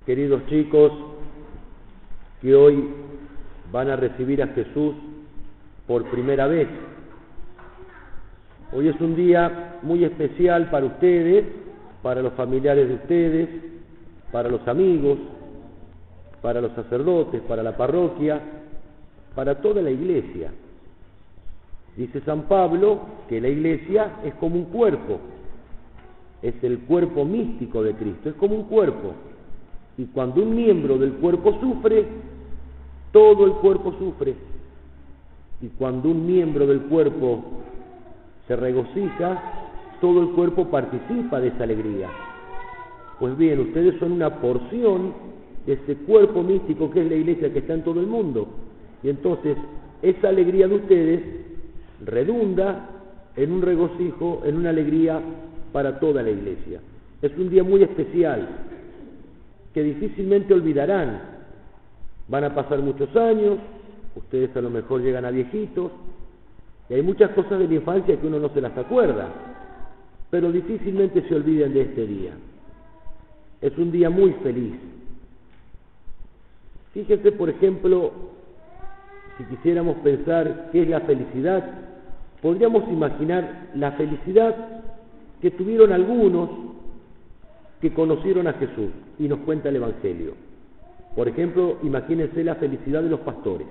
queridos chicos que hoy van a recibir a Jesús por primera vez. Hoy es un día muy especial para ustedes, para los familiares de ustedes, para los amigos, para los sacerdotes, para la parroquia, para toda la iglesia. Dice San Pablo que la iglesia es como un cuerpo, es el cuerpo místico de Cristo, es como un cuerpo. Y cuando un miembro del cuerpo sufre, todo el cuerpo sufre. Y cuando un miembro del cuerpo se regocija, todo el cuerpo participa de esa alegría. Pues bien, ustedes son una porción de ese cuerpo místico que es la iglesia, que está en todo el mundo. Y entonces esa alegría de ustedes redunda en un regocijo, en una alegría para toda la iglesia. Es un día muy especial que difícilmente olvidarán. Van a pasar muchos años, ustedes a lo mejor llegan a viejitos, y hay muchas cosas de la infancia que uno no se las acuerda, pero difícilmente se olviden de este día. Es un día muy feliz. Fíjense, por ejemplo, si quisiéramos pensar qué es la felicidad, podríamos imaginar la felicidad que tuvieron algunos que conocieron a Jesús, y nos cuenta el Evangelio. Por ejemplo, imagínense la felicidad de los pastores.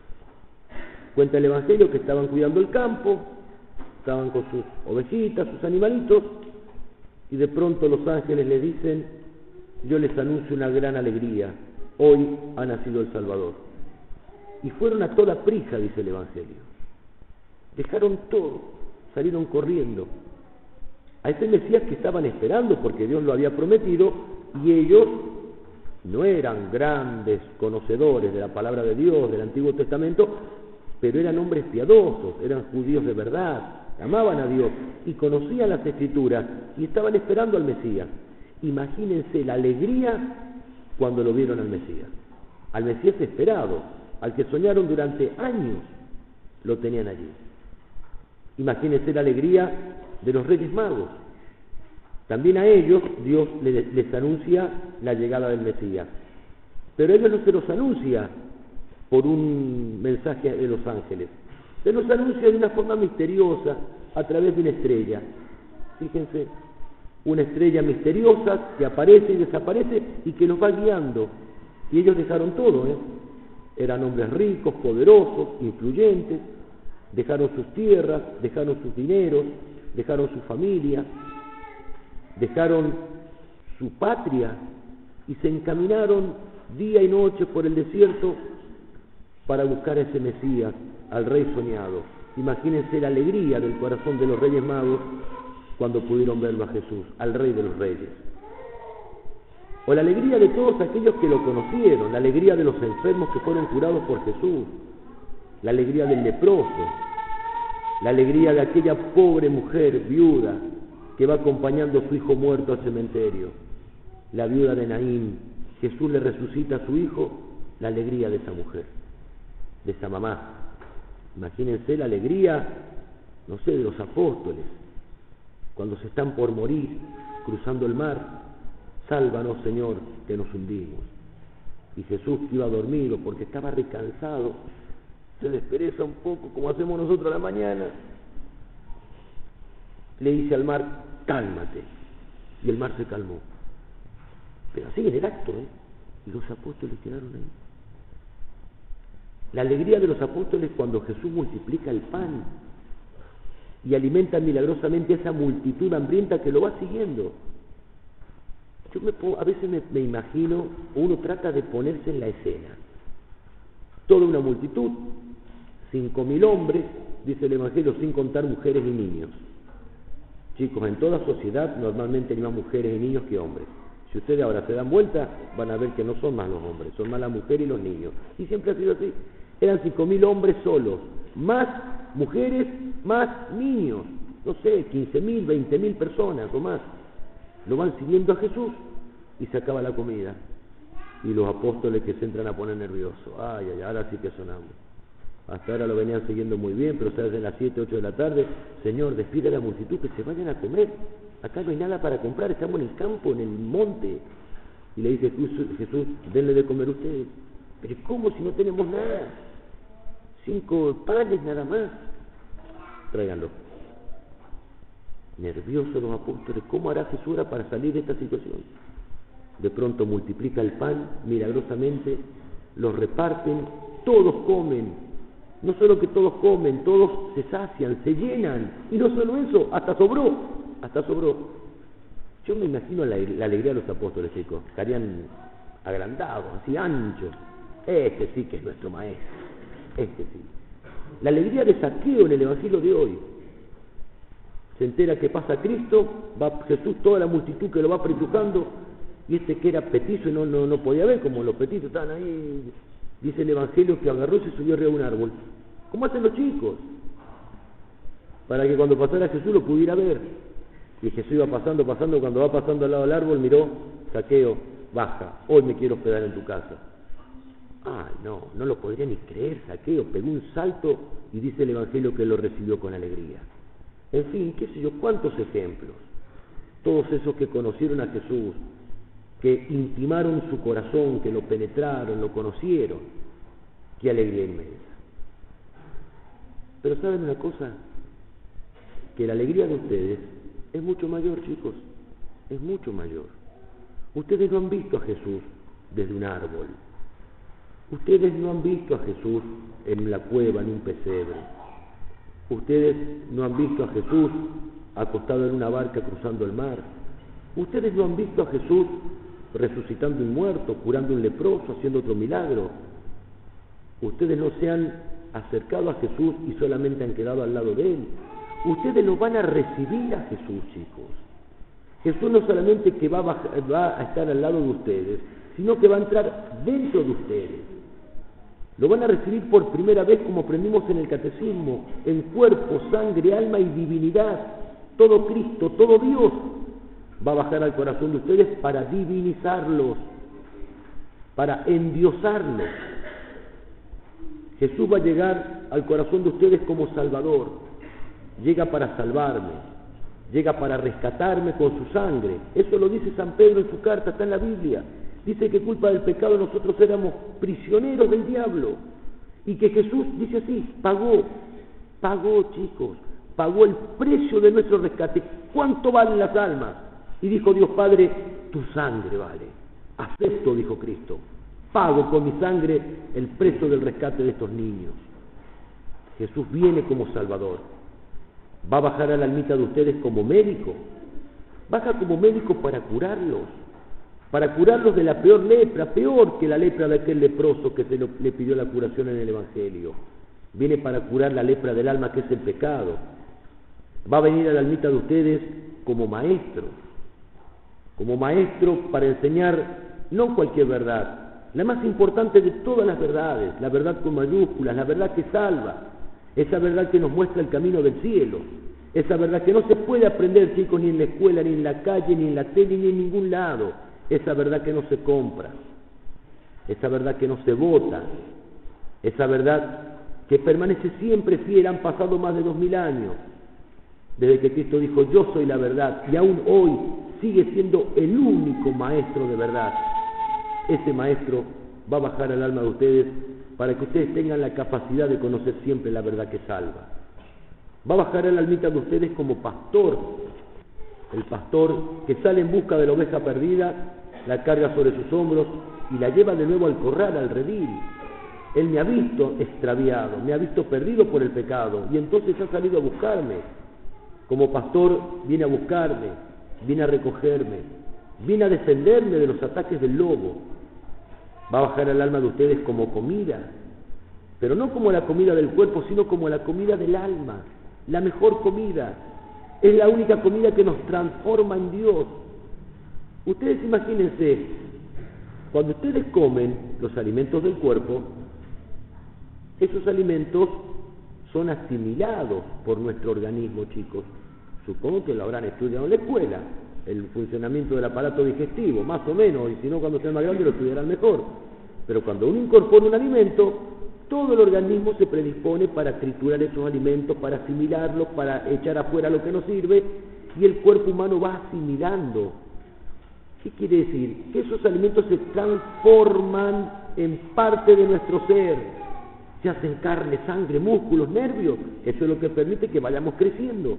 Cuenta el Evangelio que estaban cuidando el campo, estaban con sus ovejitas, sus animalitos, y de pronto los ángeles les dicen: yo les anuncio una gran alegría, hoy ha nacido el Salvador. Y fueron a toda prisa, dice el Evangelio. Dejaron todo, salieron corriendo a ese Mesías que estaban esperando, porque Dios lo había prometido, y ellos no eran grandes conocedores de la palabra de Dios, del Antiguo Testamento, pero eran hombres piadosos, eran judíos de verdad, amaban a Dios y conocían las Escrituras y estaban esperando al Mesías. Imagínense la alegría cuando lo vieron al Mesías esperado, al que soñaron durante años, lo tenían allí. Imagínense la alegría de los Reyes Magos. También a ellos Dios les anuncia la llegada del Mesías, pero ellos no se los anuncia por un mensaje de los ángeles, se los anuncia de una forma misteriosa a través de una estrella. Fíjense, una estrella misteriosa que aparece y desaparece y que los va guiando. Y ellos dejaron todo, eran hombres ricos, poderosos, influyentes, dejaron sus tierras, dejaron sus dineros, dejaron su familia, dejaron su patria y se encaminaron día y noche por el desierto para buscar a ese Mesías, al Rey soñado. Imagínense la alegría del corazón de los Reyes Magos cuando pudieron verlo a Jesús, al Rey de los Reyes. O la alegría de todos aquellos que lo conocieron, la alegría de los enfermos que fueron curados por Jesús, la alegría del leproso, la alegría de aquella pobre mujer viuda que va acompañando a su hijo muerto al cementerio, la viuda de Naín. Jesús le resucita a su hijo, la alegría de esa mujer, de esa mamá. Imagínense la alegría, no sé, de los apóstoles, cuando se están por morir, cruzando el mar: sálvanos, Señor, que nos hundimos. Y Jesús, que iba dormido porque estaba recansado, se despereza un poco, como hacemos nosotros a la mañana, le dice al mar: cálmate. Y el mar se calmó. Pero así en el acto, y los apóstoles quedaron ahí. La alegría de los apóstoles cuando Jesús multiplica el pan y alimenta milagrosamente a esa multitud hambrienta que lo va siguiendo. Yo a veces me imagino, uno trata de ponerse en la escena. Toda una multitud, 5.000 hombres, dice el Evangelio, sin contar mujeres y niños. Chicos, en toda sociedad normalmente hay más mujeres y niños que hombres. Si ustedes ahora se dan vuelta, van a ver que no son más los hombres, son más las mujeres y los niños. Y siempre ha sido así. Eran 5.000 hombres solos, más mujeres, más niños. No sé, 15.000, 20.000 personas o más. Lo van siguiendo a Jesús y se acaba la comida. Y los apóstoles que se entran a poner nerviosos. Ay, ahora sí que sonamos. Hasta ahora lo venían siguiendo muy bien, pero desde las 7, 8 de la tarde: Señor, despide a la multitud, que se vayan a comer. Acá no hay nada para comprar, estamos en el campo, en el monte. Y le dice Jesús, denle de comer ustedes. Pero ¿cómo si no tenemos nada? 5 panes nada más. Tráiganlo. Nerviosos los apóstoles, ¿cómo hará Jesús ahora para salir de esta situación? De pronto multiplica el pan, milagrosamente, los reparten, todos comen. No solo que todos comen, todos se sacian, se llenan. Y no solo eso, hasta sobró. Yo me imagino la alegría de los apóstoles, chicos. Estarían agrandados, así anchos. Este sí que es nuestro maestro. Este sí. La alegría de Zaqueo en el Evangelio de hoy. Se entera que pasa Cristo, va Jesús, toda la multitud que lo va apretujando, y este que era petizo y no podía ver, como los petizos estaban ahí. Dice el Evangelio que agarró y se subió arriba de un árbol. ¿Cómo hacen los chicos? Para que cuando pasara Jesús lo pudiera ver. Y Jesús iba pasando, cuando va pasando al lado del árbol, miró, Zaqueo, baja, hoy me quiero hospedar en tu casa. No lo podría ni creer, Zaqueo, pegó un salto y dice el Evangelio que lo recibió con alegría. En fin, qué sé yo, cuántos ejemplos. Todos esos que conocieron a Jesús, que intimaron su corazón, que lo penetraron, lo conocieron, qué alegría inmensa. Pero ¿saben una cosa? Que la alegría de ustedes es mucho mayor, chicos, es mucho mayor. Ustedes no han visto a Jesús desde un árbol. Ustedes no han visto a Jesús en la cueva, en un pesebre. Ustedes no han visto a Jesús acostado en una barca cruzando el mar. Ustedes no han visto a Jesús resucitando un muerto, curando un leproso, haciendo otro milagro. Ustedes no se han acercado a Jesús y solamente han quedado al lado de Él. Ustedes lo van a recibir a Jesús, chicos. Jesús no solamente que va a estar al lado de ustedes, sino que va a entrar dentro de ustedes. Lo van a recibir por primera vez, como aprendimos en el catecismo, en cuerpo, sangre, alma y divinidad. Todo Cristo, todo Dios va a bajar al corazón de ustedes para divinizarlos, para endiosarlos. Jesús va a llegar al corazón de ustedes como Salvador. Llega para salvarme, llega para rescatarme con su sangre. Eso lo dice San Pedro en su carta, está en la Biblia. Dice que culpa del pecado nosotros éramos prisioneros del diablo. Y que Jesús, dice así, pagó chicos, pagó el precio de nuestro rescate. ¿Cuánto valen las almas? Y dijo Dios Padre, tu sangre vale. Acepto, dijo Cristo, pago con mi sangre el precio del rescate de estos niños. Jesús viene como Salvador. Va a bajar a la almita de ustedes como médico. Baja como médico para curarlos de la peor lepra, peor que la lepra de aquel leproso que le pidió la curación en el Evangelio. Viene para curar la lepra del alma, que es el pecado. Va a venir a la almita de ustedes como maestro para enseñar no cualquier verdad, la más importante de todas las verdades, la verdad con mayúsculas, la verdad que salva, esa verdad que nos muestra el camino del cielo, esa verdad que no se puede aprender, chicos, ni en la escuela, ni en la calle, ni en la tele, ni en ningún lado, esa verdad que no se compra, esa verdad que no se vota, esa verdad que permanece siempre fiel. Han pasado más de 2000 años desde que Cristo dijo, yo soy la verdad, y aún hoy sigue siendo el único maestro de verdad. Ese maestro va a bajar al alma de ustedes para que ustedes tengan la capacidad de conocer siempre la verdad que salva. Va a bajar a la almita de ustedes como pastor, el pastor que sale en busca de la oveja perdida, la carga sobre sus hombros y la lleva de nuevo al corral, al redil. Él me ha visto extraviado, me ha visto perdido por el pecado, y entonces ha salido a buscarme. Como pastor viene a buscarme, viene a recogerme, viene a defenderme de los ataques del lobo. Va a bajar al alma de ustedes como comida, pero no como la comida del cuerpo, sino como la comida del alma, la mejor comida. Es la única comida que nos transforma en Dios. Ustedes imagínense, cuando ustedes comen los alimentos del cuerpo, esos alimentos son asimilados por nuestro organismo, chicos. Supongo que lo habrán estudiado en la escuela, el funcionamiento del aparato digestivo, más o menos, y si no, cuando sean más grandes lo estudiarán mejor. Pero cuando uno incorpora un alimento, todo el organismo se predispone para triturar esos alimentos, para asimilarlos, para echar afuera lo que no sirve, y el cuerpo humano va asimilando ¿Qué quiere decir? Que esos alimentos se transforman en parte de nuestro ser, se hacen carne, sangre, músculos, nervios. Eso es lo que permite que vayamos creciendo.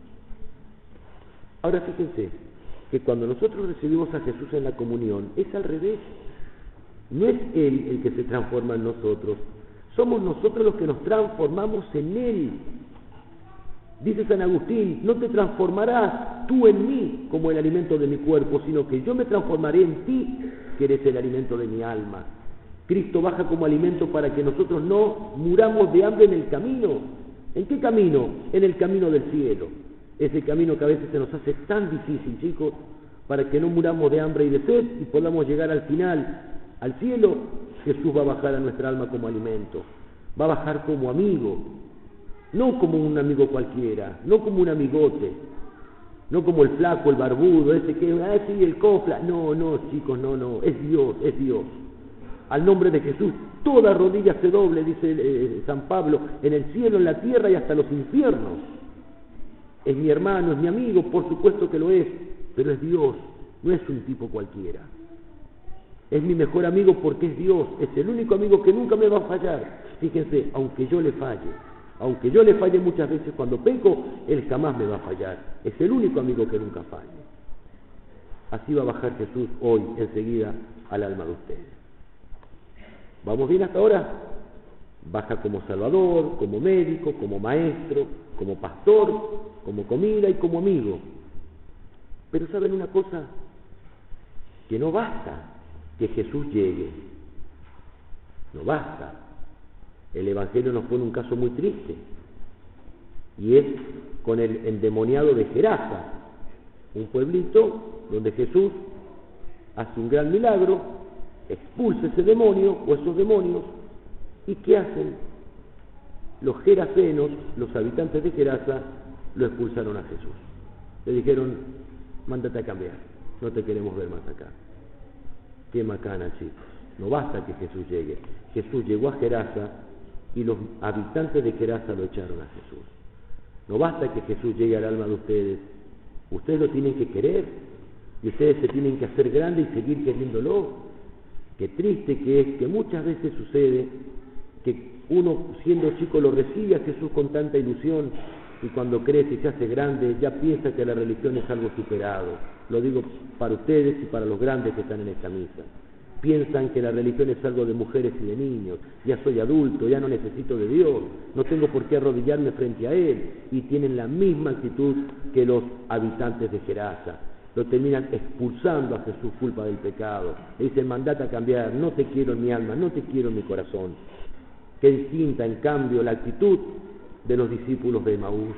Ahora fíjense que cuando nosotros recibimos a Jesús en la comunión, es al revés. No es Él el que se transforma en nosotros, somos nosotros los que nos transformamos en Él. Dice San Agustín, no te transformarás tú en mí como el alimento de mi cuerpo, sino que yo me transformaré en ti, que eres el alimento de mi alma. Cristo baja como alimento para que nosotros no muramos de hambre en el camino. ¿En qué camino? En el camino del cielo. Ese camino que a veces se nos hace tan difícil, chicos, para que no muramos de hambre y de sed y podamos llegar al final, al cielo. Jesús va a bajar a nuestra alma como alimento, va a bajar como amigo, no como un amigo cualquiera, no como un amigote, no como el flaco, el barbudo, ese que, sí, el cofla. No, chicos, no, es Dios, es Dios. Al nombre de Jesús, toda rodilla se doble, dice San Pablo, en el cielo, en la tierra y hasta los infiernos. Es mi hermano, es mi amigo, por supuesto que lo es, pero es Dios, no es un tipo cualquiera. Es mi mejor amigo porque es Dios, es el único amigo que nunca me va a fallar. Fíjense, aunque yo le falle muchas veces cuando peco, Él jamás me va a fallar. Es el único amigo que nunca falla. Así va a bajar Jesús hoy, enseguida, al alma de ustedes. ¿Vamos bien hasta ahora? Baja como Salvador, como médico, como maestro, como pastor, como comida y como amigo. Pero ¿saben una cosa? Que no basta que Jesús llegue. No basta. El Evangelio nos pone un caso muy triste, y es con el endemoniado de Gerasa, un pueblito donde Jesús hace un gran milagro, expulsa ese demonio o esos demonios. ¿Y qué hacen? Los gerasenos, los habitantes de Gerasa, lo expulsaron a Jesús. Le dijeron, mándate a cambiar, no te queremos ver más acá. Qué macana, chicos. No basta que Jesús llegue. Jesús llegó a Gerasa y los habitantes de Gerasa lo echaron a Jesús. No basta que Jesús llegue al alma de ustedes. Ustedes lo tienen que querer y ustedes se tienen que hacer grandes y seguir queriéndolo. Qué triste que es que muchas veces sucede que uno siendo chico lo recibe a Jesús con tanta ilusión y cuando crece y se hace grande ya piensa que la religión es algo superado. Lo digo para ustedes y para los grandes que están en esta misa. Piensan que la religión es algo de mujeres y de niños. Ya soy adulto, ya no necesito de Dios, no tengo por qué arrodillarme frente a Él. Y tienen la misma actitud que los habitantes de Gerasa. Lo terminan expulsando a Jesús culpa del pecado. Le dicen, mandate a cambiar, no te quiero en mi alma, no te quiero en mi corazón. Qué distinta, en cambio, la actitud de los discípulos de Emaús.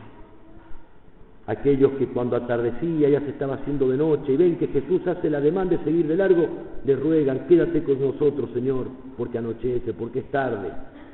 Aquellos que cuando atardecía ya se estaba haciendo de noche y ven que Jesús hace la demanda de seguir de largo, le ruegan, quédate con nosotros, Señor, porque anochece, porque es tarde.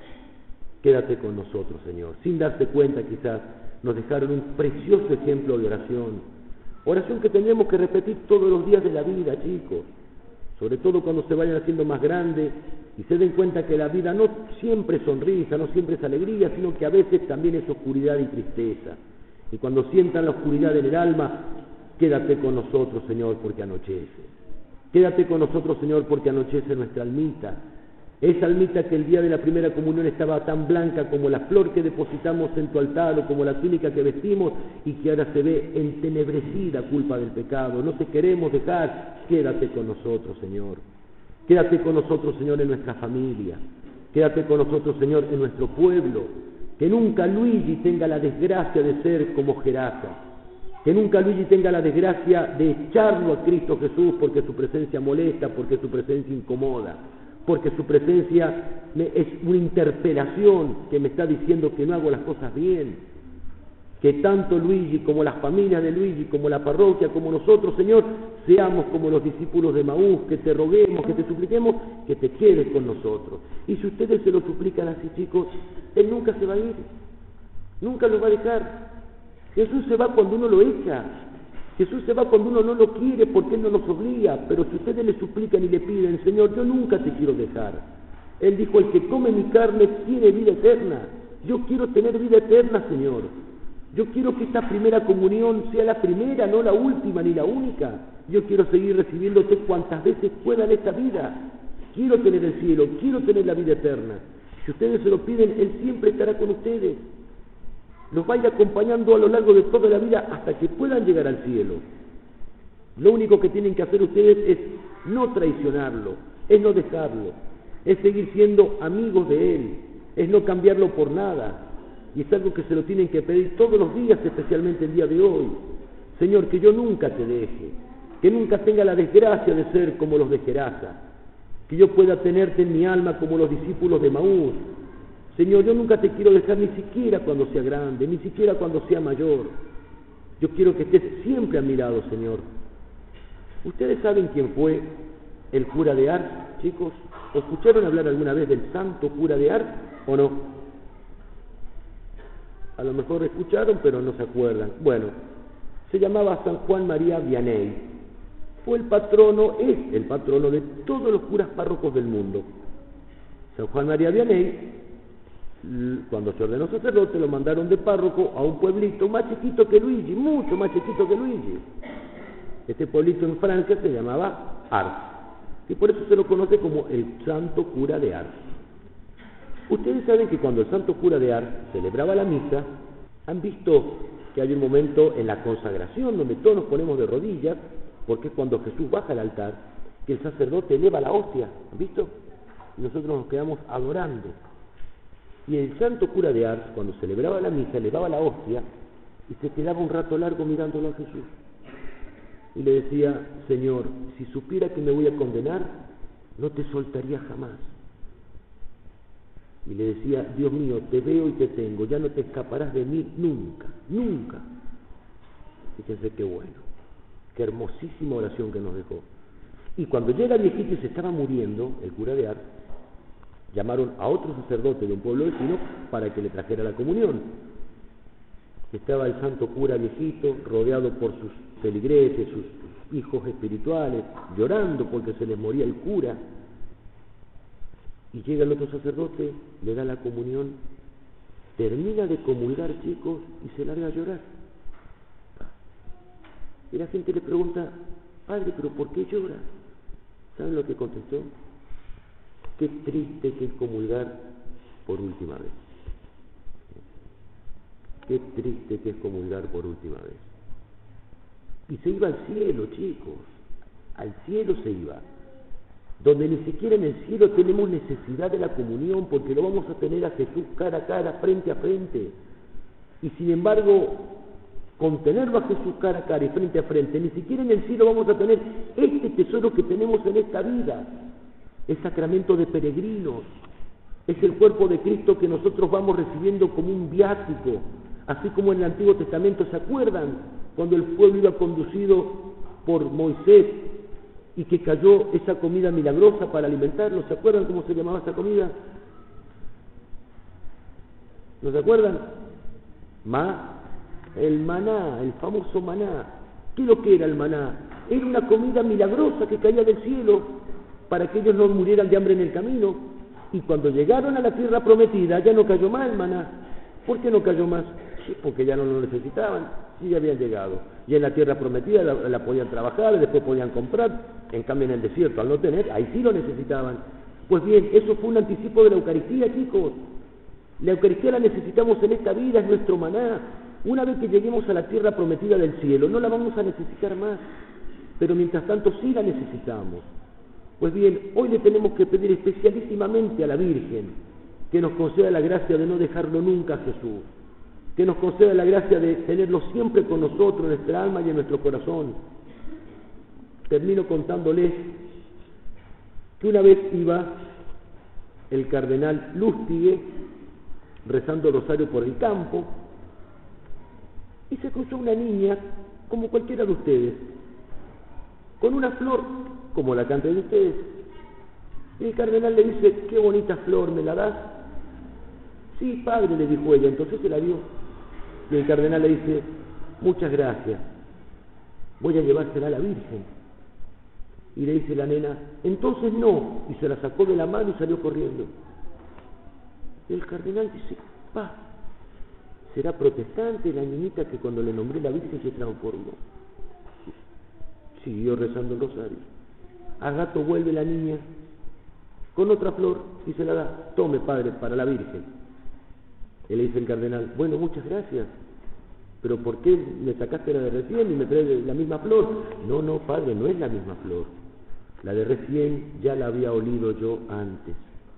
Quédate con nosotros, Señor. Sin darse cuenta, quizás, nos dejaron un precioso ejemplo de oración. Oración que tendremos que repetir todos los días de la vida, chicos. Sobre todo cuando se vayan haciendo más grandes y se den cuenta que la vida no siempre es sonrisa, no siempre es alegría, sino que a veces también es oscuridad y tristeza. Y cuando sientan la oscuridad en el alma, quédate con nosotros, Señor, porque anochece. Quédate con nosotros, Señor, porque anochece nuestra almita. Esa almita que el día de la primera comunión estaba tan blanca como la flor que depositamos en tu altar o como la túnica que vestimos y que ahora se ve entenebrecida a culpa del pecado. No te queremos dejar. Quédate con nosotros, Señor. Quédate con nosotros, Señor, en nuestra familia. Quédate con nosotros, Señor, en nuestro pueblo. Que nunca Luigi tenga la desgracia de ser como Gerasa. Que nunca Luigi tenga la desgracia de echarlo a Cristo Jesús porque su presencia molesta, porque su presencia incomoda, porque su presencia es una interpelación que me está diciendo que no hago las cosas bien. Que tanto Luigi como las familias de Luigi, como la parroquia, como nosotros, Señor, seamos como los discípulos de Emaús, que te roguemos, que te supliquemos, que te quedes con nosotros. Y si ustedes se lo suplican así, chicos, Él nunca se va a ir, nunca lo va a dejar. Jesús se va cuando uno lo echa, Jesús se va cuando uno no lo quiere porque Él no nos obliga, pero si ustedes le suplican y le piden, Señor, yo nunca te quiero dejar. Él dijo, el que come mi carne tiene vida eterna. Yo quiero tener vida eterna, Señor. Yo quiero que esta primera comunión sea la primera, no la última ni la única. Yo quiero seguir recibiéndote cuantas veces pueda en esta vida. Quiero tener el cielo, quiero tener la vida eterna. Si ustedes se lo piden, Él siempre estará con ustedes. Los va a ir acompañando a lo largo de toda la vida hasta que puedan llegar al cielo. Lo único que tienen que hacer ustedes es no traicionarlo, es no dejarlo, es seguir siendo amigos de Él, es no cambiarlo por nada. Y es algo que se lo tienen que pedir todos los días, especialmente el día de hoy. Señor, que yo nunca te deje, que nunca tenga la desgracia de ser como los de Gerasa, que yo pueda tenerte en mi alma como los discípulos de Maús. Señor, yo nunca te quiero dejar ni siquiera cuando sea grande, ni siquiera cuando sea mayor. Yo quiero que estés siempre a mi lado, Señor. ¿Ustedes saben quién fue el cura de Ars, chicos? ¿Escucharon hablar alguna vez del santo cura de Ars o no? A lo mejor escucharon, pero no se acuerdan. Bueno, se llamaba San Juan María Vianney. Fue el patrono, es el patrono de todos los curas párrocos del mundo. San Juan María Vianney, cuando se ordenó sacerdote, lo mandaron de párroco a un pueblito más chiquito que Luigi, mucho más chiquito que Luigi. Este pueblito en Francia se llamaba Ars, y por eso se lo conoce como el santo cura de Ars. Ustedes saben que cuando el santo cura de Ars celebraba la misa, han visto que hay un momento en la consagración donde todos nos ponemos de rodillas, porque es cuando Jesús baja al altar, que el sacerdote eleva la hostia, ¿han visto? Y nosotros nos quedamos adorando. Y el santo cura de Ars, cuando celebraba la misa, elevaba la hostia y se quedaba un rato largo mirándolo a Jesús. Y le decía: Señor, si supiera que me voy a condenar, no te soltaría jamás. Y le decía: Dios mío, te veo y te tengo, ya no te escaparás de mí nunca, nunca. Fíjense qué bueno, qué hermosísima oración que nos dejó. Y cuando llega el viejito y se estaba muriendo, el cura de Ars, llamaron a otro sacerdote de un pueblo vecino para que le trajera la comunión. Estaba el santo cura viejito, rodeado por sus feligreses, sus hijos espirituales, llorando porque se les moría el cura. Y llega el otro sacerdote, le da la comunión, termina de comulgar, chicos, y se larga a llorar. Y la gente le pregunta: Padre, ¿pero por qué llora? ¿Saben lo que contestó? Qué triste que es comulgar por última vez. Qué triste que es comulgar por última vez. Y se iba al cielo, chicos, al cielo se iba, donde ni siquiera en el cielo tenemos necesidad de la comunión, porque lo vamos a tener a Jesús cara a cara, frente a frente. Y sin embargo, con tenerlo a Jesús cara a cara y frente a frente, ni siquiera en el cielo vamos a tener este tesoro que tenemos en esta vida. Es sacramento de peregrinos, es el cuerpo de Cristo que nosotros vamos recibiendo como un viático, así como en el Antiguo Testamento. ¿Se acuerdan cuando el pueblo iba conducido por Moisés y que cayó esa comida milagrosa para alimentarlos? ¿Se acuerdan cómo se llamaba esa comida? ¿No se acuerdan? El maná, el famoso maná. ¿Qué es lo que era el maná? Era una comida milagrosa que caía del cielo para que ellos no murieran de hambre en el camino. Y cuando llegaron a la tierra prometida ya no cayó más el maná. ¿Por qué no cayó más? Sí, porque ya no lo necesitaban, sí, ya habían llegado. Y en la tierra prometida la podían trabajar, después podían comprar. En cambio en el desierto, al no tener, ahí sí lo necesitaban. Pues bien, eso fue un anticipo de la Eucaristía, chicos. La Eucaristía la necesitamos en esta vida, es nuestro maná. Una vez que lleguemos a la tierra prometida del cielo, no la vamos a necesitar más. Pero mientras tanto sí la necesitamos. Pues bien, hoy le tenemos que pedir especialísimamente a la Virgen que nos conceda la gracia de no dejarlo nunca a Jesús, que nos conceda la gracia de tenerlo siempre con nosotros, en nuestra alma y en nuestro corazón. Termino contándoles que una vez iba el cardenal Lustige rezando el rosario por el campo y se cruzó una niña, como cualquiera de ustedes, con una flor, como la canta de ustedes. Y el cardenal le dice: qué bonita flor, ¿me la das? Sí, padre, le dijo ella. Entonces se la dio. Y el cardenal le dice: muchas gracias, voy a llevársela a la Virgen. Y le dice la nena: entonces no. Y se la sacó de la mano y salió corriendo. Y el cardenal dice: ¿Será protestante la niñita que cuando le nombré la Virgen se transformó? Siguió rezando el rosario. Al rato vuelve la niña con otra flor y se la da. Tome, padre, para la Virgen. Y le dice el cardenal, bueno, muchas gracias, pero ¿por qué me sacaste la de recién y me traes la misma flor? No, no, padre, no es la misma flor. La de recién ya la había olido yo antes.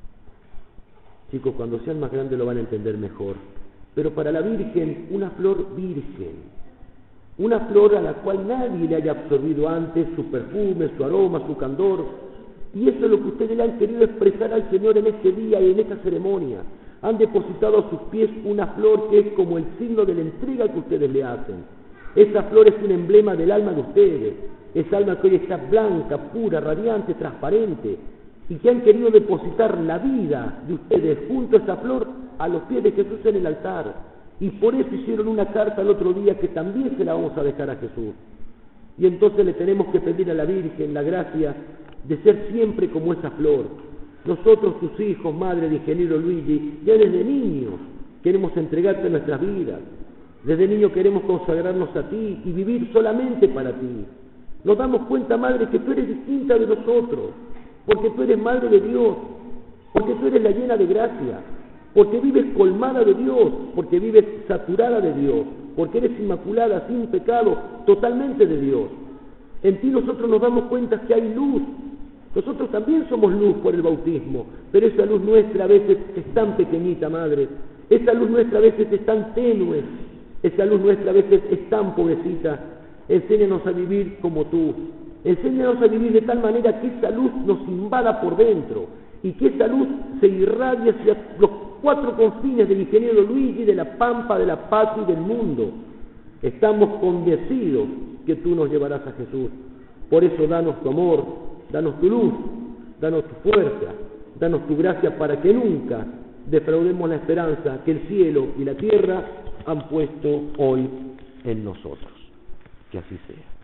Chicos, cuando sean más grandes lo van a entender mejor. Pero para la Virgen, una flor virgen, una flor a la cual nadie le haya absorbido antes su perfume, su aroma, su candor. Y eso es lo que ustedes le han querido expresar al Señor en este día y en esta ceremonia. Han depositado a sus pies una flor que es como el signo de la entrega que ustedes le hacen. Esa flor es un emblema del alma de ustedes. Esa alma que hoy está blanca, pura, radiante, transparente. Y que han querido depositar la vida de ustedes junto a esa flor a los pies de Jesús en el altar. Y por eso hicieron una carta el otro día que también se la vamos a dejar a Jesús. Y entonces le tenemos que pedir a la Virgen la gracia de ser siempre como esa flor. Nosotros, tus hijos, madre de ingeniero Luigi, ya desde niños queremos entregarte nuestras vidas. Desde niños queremos consagrarnos a ti y vivir solamente para ti. Nos damos cuenta, madre, que tú eres distinta de nosotros, porque tú eres madre de Dios, porque tú eres la llena de gracia, porque vives colmada de Dios, porque vives saturada de Dios, porque eres inmaculada, sin pecado, totalmente de Dios. En ti nosotros nos damos cuenta que hay luz. Nosotros también somos luz por el bautismo, pero esa luz nuestra a veces es tan pequeñita, madre. Esa luz nuestra a veces es tan tenue. Esa luz nuestra a veces es tan pobrecita. Enséñanos a vivir como tú. Enséñanos a vivir de tal manera que esa luz nos invada por dentro y que esa luz se irradie hacia los cuatro confines del ingeniero Luigi, de la pampa, de la patria y del mundo. Estamos convencidos que tú nos llevarás a Jesús. Por eso danos tu amor. Danos tu luz, danos tu fuerza, danos tu gracia para que nunca defraudemos la esperanza que el cielo y la tierra han puesto hoy en nosotros. Que así sea.